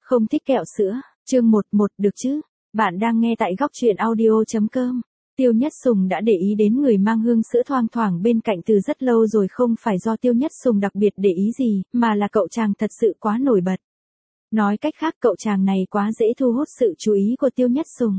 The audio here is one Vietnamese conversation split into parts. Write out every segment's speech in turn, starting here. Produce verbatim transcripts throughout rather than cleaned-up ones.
Không thích kẹo sữa, chương một một được chứ? Bạn đang nghe tại góc truyện audio.com. Tiêu Nhất Sùng đã để ý đến người mang hương sữa thoang thoảng bên cạnh từ rất lâu rồi, không phải do Tiêu Nhất Sùng đặc biệt để ý gì, mà là cậu chàng thật sự quá nổi bật. Nói cách khác, cậu chàng này quá dễ thu hút sự chú ý của Tiêu Nhất Sùng.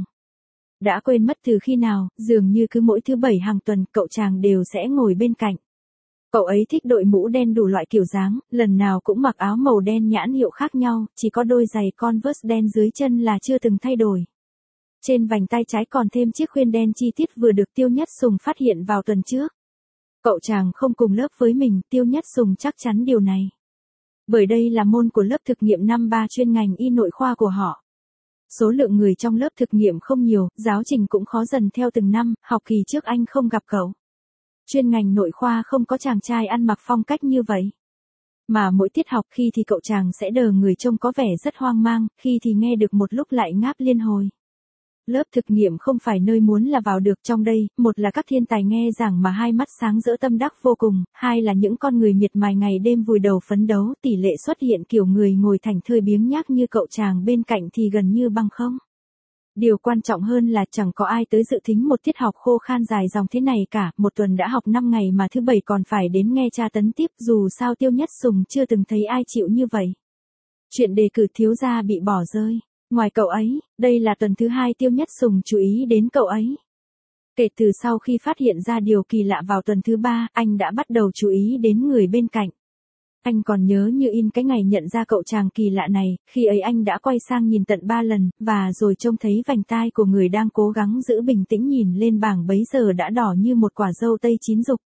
Đã quên mất từ khi nào, dường như cứ mỗi thứ bảy hàng tuần cậu chàng đều sẽ ngồi bên cạnh. Cậu ấy thích đội mũ đen đủ loại kiểu dáng, lần nào cũng mặc áo màu đen nhãn hiệu khác nhau, chỉ có đôi giày Converse đen dưới chân là chưa từng thay đổi. Trên vành tay trái còn thêm chiếc khuyên đen chi tiết vừa được Tiêu Nhất Sùng phát hiện vào tuần trước. Cậu chàng không cùng lớp với mình, Tiêu Nhất Sùng chắc chắn điều này. Bởi đây là môn của lớp thực nghiệm năm ba chuyên ngành y nội khoa của họ. Số lượng người trong lớp thực nghiệm không nhiều, giáo trình cũng khó dần theo từng năm, học kỳ trước anh không gặp cậu. Chuyên ngành nội khoa không có chàng trai ăn mặc phong cách như vậy. Mà mỗi tiết học khi thì cậu chàng sẽ đờ người trông có vẻ rất hoang mang, khi thì nghe được một lúc lại ngáp liên hồi. Lớp thực nghiệm không phải nơi muốn là vào được, trong đây, một là các thiên tài nghe giảng mà hai mắt sáng rỡ tâm đắc vô cùng, hai là những con người miệt mài ngày đêm vùi đầu phấn đấu, tỷ lệ xuất hiện kiểu người ngồi thảnh thơi biếng nhác như cậu chàng bên cạnh thì gần như bằng không. Điều quan trọng hơn là chẳng có ai tới dự thính một tiết học khô khan dài dòng thế này cả, một tuần đã học năm ngày mà thứ bảy còn phải đến nghe tra tấn tiếp, dù sao Tiêu Nhất Sùng chưa từng thấy ai chịu như vậy. Chuyện đề cử thiếu gia bị bỏ rơi. Ngoài cậu ấy, đây là tuần thứ hai Tiêu Nhất Sùng chú ý đến cậu ấy. Kể từ sau khi phát hiện ra điều kỳ lạ vào tuần thứ ba, anh đã bắt đầu chú ý đến người bên cạnh. Anh còn nhớ như in cái ngày nhận ra cậu chàng kỳ lạ này, khi ấy anh đã quay sang nhìn tận ba lần, và rồi trông thấy vành tai của người đang cố gắng giữ bình tĩnh nhìn lên bảng bấy giờ đã đỏ như một quả dâu tây chín rục.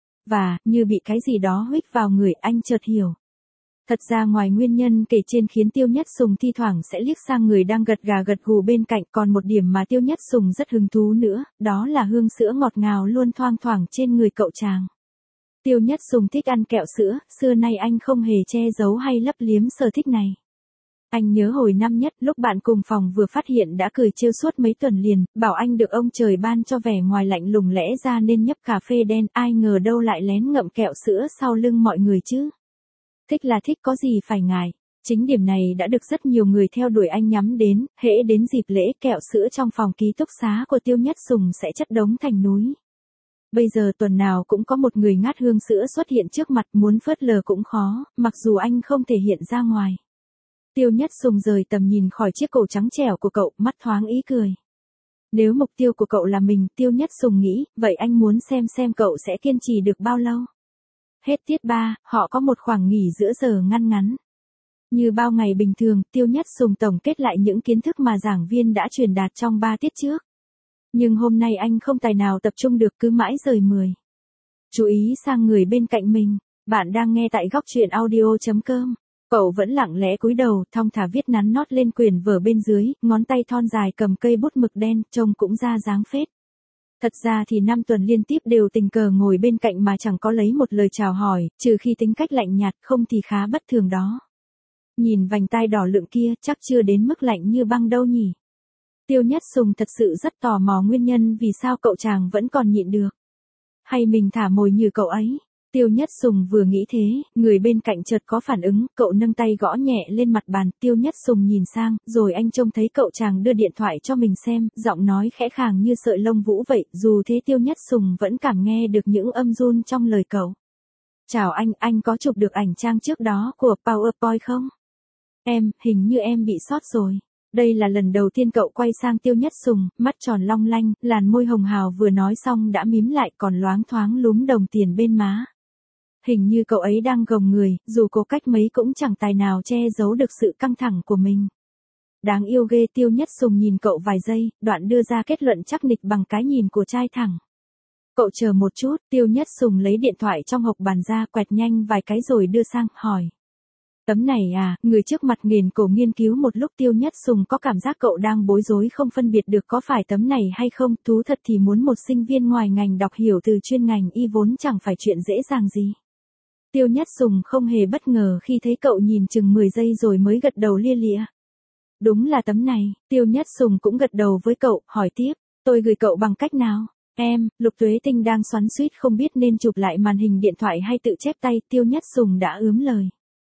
Và, như bị cái gì đó huých vào người, anh chợt hiểu. Thật ra ngoài nguyên nhân kể trên khiến Tiêu Nhất Sùng thi thoảng sẽ liếc sang người đang gật gà gật gù bên cạnh, còn một điểm mà Tiêu Nhất Sùng rất hứng thú nữa, đó là hương sữa ngọt ngào luôn thoang thoảng trên người cậu chàng. Tiêu Nhất Sùng thích ăn kẹo sữa, xưa nay anh không hề che giấu hay lấp liếm sở thích này. Anh nhớ hồi năm nhất, lúc bạn cùng phòng vừa phát hiện đã cười trêu suốt mấy tuần liền, bảo anh được ông trời ban cho vẻ ngoài lạnh lùng lẽ ra nên nhấp cà phê đen, ai ngờ đâu lại lén ngậm kẹo sữa sau lưng mọi người chứ. Thích là thích, có gì phải ngại. Chính điểm này đã được rất nhiều người theo đuổi anh nhắm đến, hễ đến dịp lễ kẹo sữa trong phòng ký túc xá của Tiêu Nhất Sùng sẽ chất đống thành núi. Bây giờ tuần nào cũng có một người ngát hương sữa xuất hiện trước mặt, muốn phớt lờ cũng khó, mặc dù anh không thể hiện ra ngoài. Tiêu Nhất Sùng rời tầm nhìn khỏi chiếc cổ trắng trẻo của cậu, mắt thoáng ý cười. Nếu mục tiêu của cậu là mình, Tiêu Nhất Sùng nghĩ, vậy anh muốn xem xem cậu sẽ kiên trì được bao lâu. Hết tiết ba, họ có một khoảng nghỉ giữa giờ ngăn ngắn. Như bao ngày bình thường, Tiêu Nhất Sùng tổng kết lại những kiến thức mà giảng viên đã truyền đạt trong ba tiết trước. Nhưng hôm nay anh không tài nào tập trung được, cứ mãi rời mười. Chú ý sang người bên cạnh mình, bạn đang nghe tại góc truyện audio.com. Cậu vẫn lặng lẽ cúi đầu, thong thả viết nắn nót lên quyển vở bên dưới, ngón tay thon dài cầm cây bút mực đen, trông cũng ra dáng phết. Thật ra thì năm tuần liên tiếp đều tình cờ ngồi bên cạnh mà chẳng có lấy một lời chào hỏi, trừ khi tính cách lạnh nhạt, không thì khá bất thường đó. Nhìn vành tai đỏ lựng kia, chắc chưa đến mức lạnh như băng đâu nhỉ. Tiêu Nhất Sùng thật sự rất tò mò nguyên nhân vì sao cậu chàng vẫn còn nhịn được. Hay mình thả mồi như cậu ấy. Tiêu Nhất Sùng vừa nghĩ thế, người bên cạnh chợt có phản ứng, cậu nâng tay gõ nhẹ lên mặt bàn, Tiêu Nhất Sùng nhìn sang, rồi anh trông thấy cậu chàng đưa điện thoại cho mình xem, giọng nói khẽ khàng như sợi lông vũ vậy, dù thế Tiêu Nhất Sùng vẫn cảm nghe được những âm run trong lời cậu. Chào anh, anh có chụp được ảnh trang trước đó của PowerPoint không? Em, hình như em bị sót rồi. Đây là lần đầu tiên cậu quay sang Tiêu Nhất Sùng, mắt tròn long lanh, làn môi hồng hào vừa nói xong đã mím lại, còn loáng thoáng lúm đồng tiền bên má. Hình như cậu ấy đang gồng người, dù cố cách mấy cũng chẳng tài nào che giấu được sự căng thẳng của mình. Đáng yêu ghê. Tiêu Nhất Sùng nhìn cậu vài giây, đoạn đưa ra kết luận chắc nịch bằng cái nhìn của trai thẳng. Cậu chờ một chút. Tiêu Nhất Sùng lấy điện thoại trong hộc bàn ra, quẹt nhanh vài cái rồi đưa sang, hỏi. Tấm này à? Người trước mặt nghền cổ nghiên cứu một lúc. Tiêu Nhất Sùng có cảm giác cậu đang bối rối không phân biệt được có phải tấm này hay không. Thú thật thì muốn một sinh viên ngoài ngành đọc hiểu từ chuyên ngành y vốn chẳng phải chuyện dễ dàng gì. Tiêu Nhất Sùng không hề bất ngờ khi thấy cậu nhìn chừng mười giây rồi mới gật đầu lia lịa. Đúng là tấm này. Tiêu Nhất Sùng cũng gật đầu với cậu, hỏi tiếp, tôi gửi cậu bằng cách nào? Em, Lục Tuế Tinh đang xoắn xuýt không biết nên chụp lại màn hình điện thoại hay tự chép tay, Tiêu Nhất Sùng đã ướm lời.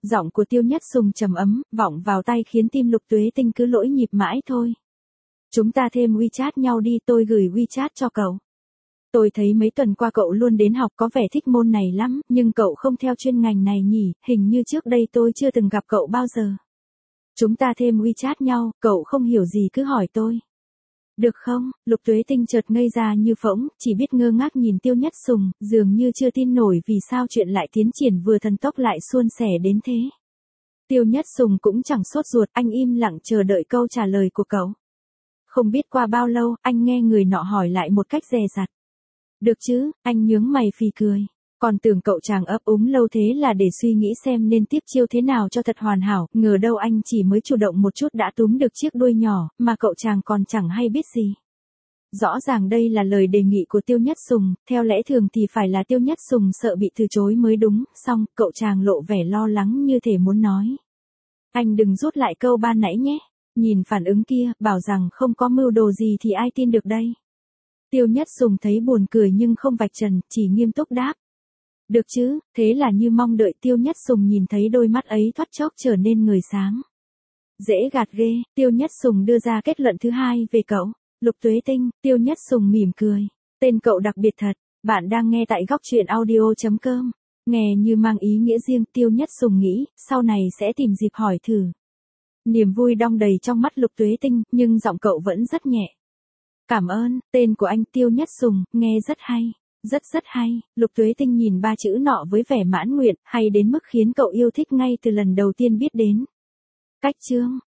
Giọng của Tiêu Nhất Sùng trầm ấm, vọng vào tai khiến tim Lục Tuế Tinh cứ lỗi nhịp mãi thôi. Chúng ta thêm WeChat nhau đi, tôi gửi WeChat cho cậu. Tôi thấy mấy tuần qua cậu luôn đến học, có vẻ thích môn này lắm, nhưng cậu không theo chuyên ngành này nhỉ, hình như trước đây tôi chưa từng gặp cậu bao giờ. Chúng ta thêm WeChat nhau, cậu không hiểu gì cứ hỏi tôi. Được không? Lục Tuế Tinh chợt ngây ra như phỗng, chỉ biết ngơ ngác nhìn Tiêu Nhất Sùng, dường như chưa tin nổi vì sao chuyện lại tiến triển vừa thần tốc lại suôn sẻ đến thế. Tiêu Nhất Sùng cũng chẳng sốt ruột, anh im lặng chờ đợi câu trả lời của cậu. Không biết qua bao lâu, anh nghe người nọ hỏi lại một cách dè dặt. Được chứ, anh nhướng mày phì cười. Còn tưởng cậu chàng ấp úng lâu thế là để suy nghĩ xem nên tiếp chiêu thế nào cho thật hoàn hảo, ngờ đâu anh chỉ mới chủ động một chút đã túm được chiếc đuôi nhỏ, mà cậu chàng còn chẳng hay biết gì. Rõ ràng đây là lời đề nghị của Tiêu Nhất Sùng, theo lẽ thường thì phải là Tiêu Nhất Sùng sợ bị từ chối mới đúng, xong, cậu chàng lộ vẻ lo lắng như thể muốn nói. Anh đừng rút lại câu ban nãy nhé, nhìn phản ứng kia, bảo rằng không có mưu đồ gì thì ai tin được đây. Tiêu Nhất Sùng thấy buồn cười nhưng không vạch trần, chỉ nghiêm túc đáp. Được chứ, thế là như mong đợi. Tiêu Nhất Sùng nhìn thấy đôi mắt ấy thoát chốc trở nên ngời sáng. Dễ gạt ghê, Tiêu Nhất Sùng đưa ra kết luận thứ hai về cậu. Lục Tuế Tinh, Tiêu Nhất Sùng mỉm cười. Tên cậu đặc biệt thật, bạn đang nghe tại góc truyện audio chấm com. Nghe như mang ý nghĩa riêng, Tiêu Nhất Sùng nghĩ, sau này sẽ tìm dịp hỏi thử. Niềm vui đong đầy trong mắt Lục Tuế Tinh, nhưng giọng cậu vẫn rất nhẹ. Cảm ơn, tên của anh Tiêu Nhất Sùng, nghe rất hay. Rất rất hay, Lục Tuế Tinh nhìn ba chữ nọ với vẻ mãn nguyện, hay đến mức khiến cậu yêu thích ngay từ lần đầu tiên biết đến. Cách chương,